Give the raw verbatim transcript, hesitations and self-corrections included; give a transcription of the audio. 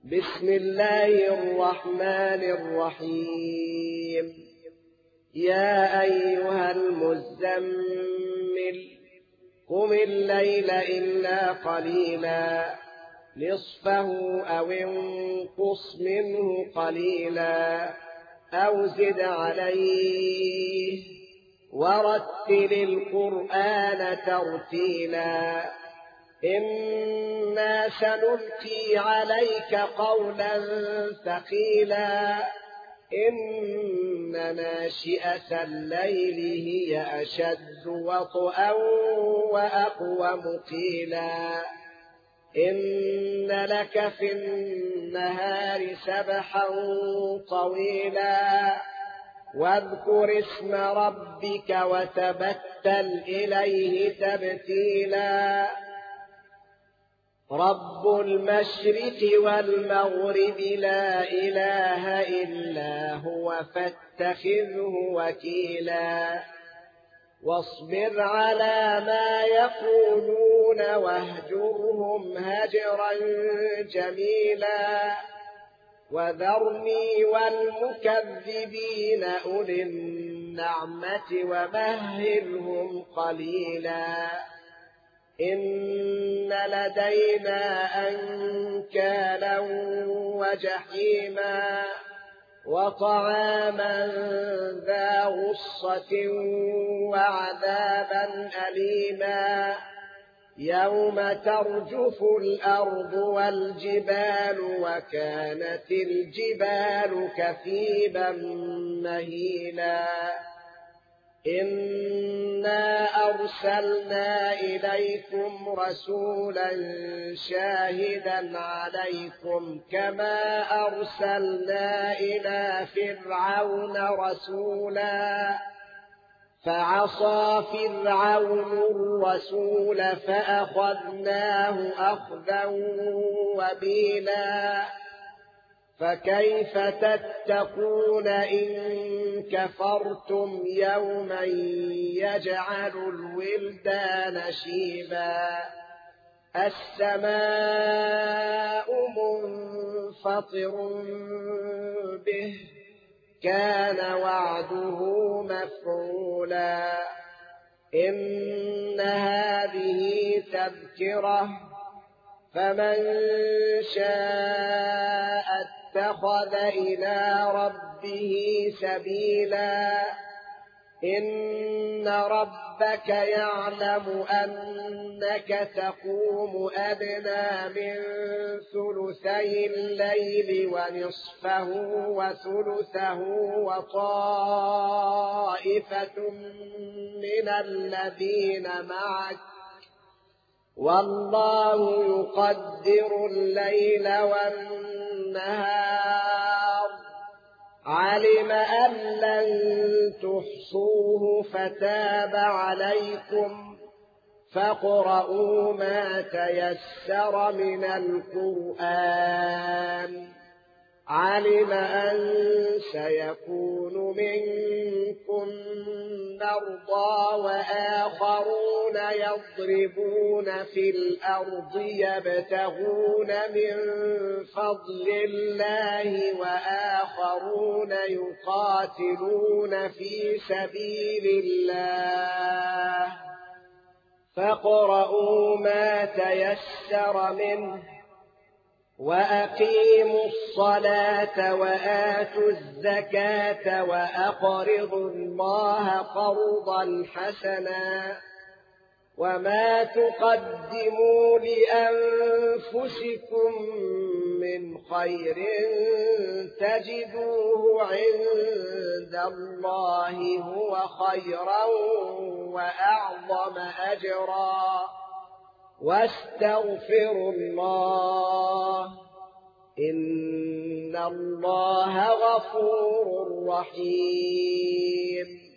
بسم الله الرحمن الرحيم يا أيها المزمل قم الليل إلا قليلا نصفه أو انقص منه قليلا أو زد عليه ورتل القرآن ترتيلا إنا سنلقي عليك قولا ثقيلا إن ناشئة الليل هي أشد وطئا وأقوم قيلا إن لك في النهار سبحا طويلا واذكر اسم ربك وتبتل إليه تبتيلا رب المشرق والمغرب لا إله إلا هو فاتخذه وكيلا واصبر على ما يقولون واهجرهم هجرا جميلا وذرني والمكذبين أولي النعمة ومهلهم قليلا إن لدينا أنكالا وجحيما وطعاما ذا غصة وعذابا أليما يوم ترجف الأرض والجبال وكانت الجبال كثيبا مهيلا إنا أرسلنا إليكم رسولا شاهدا عليكم كما أرسلنا إلى فرعون رسولا فعصى فرعون الرسول فأخذناه أخذا وبيلا فكيف تتقون إن كفرتم يوما يجعل الولدان شيبا السماء منفطر به كان وعده مفعولا إن هذه تذكرة فمن شاء اتخذ إلى ربه سبيلا إن ربك يعلم أنك تقوم أدنى من ثلثي الليل ونصفه وثلثه وطائفة من الذين معك والله يقدر الليل والنهار علم أن لن تحصوه فتاب عليكم فاقرؤوا ما تيسر من القرآن علم أن سيكون منكم مرضى وآخرون يضربون في الأرض يبتغون من فضل الله وآخرون يقاتلون في سبيل الله فاقرؤوا ما تيسر منه وأقيموا الصلاة وآتوا الزكاة وأقرضوا الله قرضا حسنا وما تقدموا لأنفسكم من خير تجدوه عند الله هو خيرا وأعظم أجرا واستغفروا الله إن الله غفور رحيم